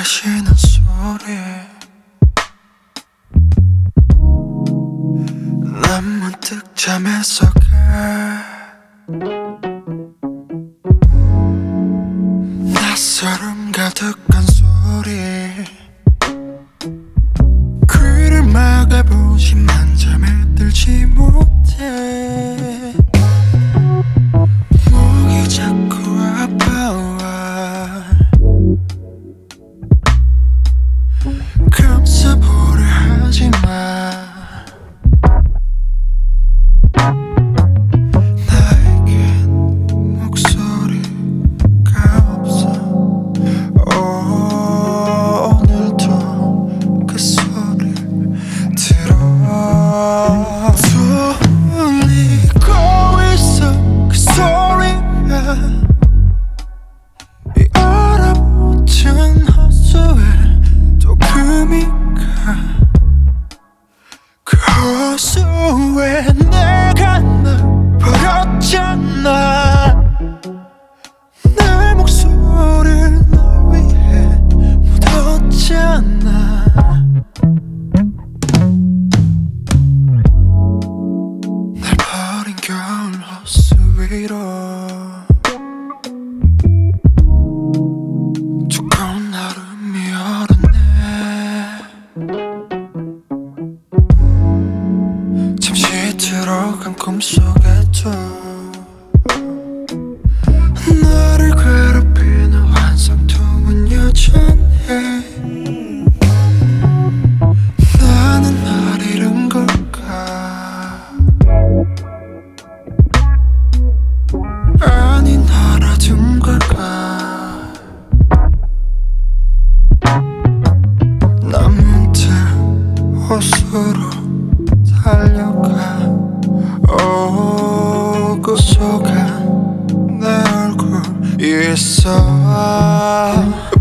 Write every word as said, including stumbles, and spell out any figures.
마시는 소리 난 문득 잠에서 가 낯설음 가득한 소리 귀를 막아보지만 잠에 들지 못해 목이 자꾸 아파와 감싸보려 하지마 나에겐 목소리가 없어 오늘도 그 소리를 들어 들리고 있어 그 소리가 이 얼어붙은 호수에 또 금이 가 그 호수에 내가 널 버렸잖아 내 목소리를 널 위해 묻었잖아 날 버린 겨울 호수 위로 두꺼운 얼음이 얼었네 잠시 들어간 꿈속에도 나를 괴롭히는 환상통은 여전해 나는 날 잃은 걸까 아니 날 알아둔 걸까 난 문득 호수로 달려가 오고 속아 내 얼굴 있어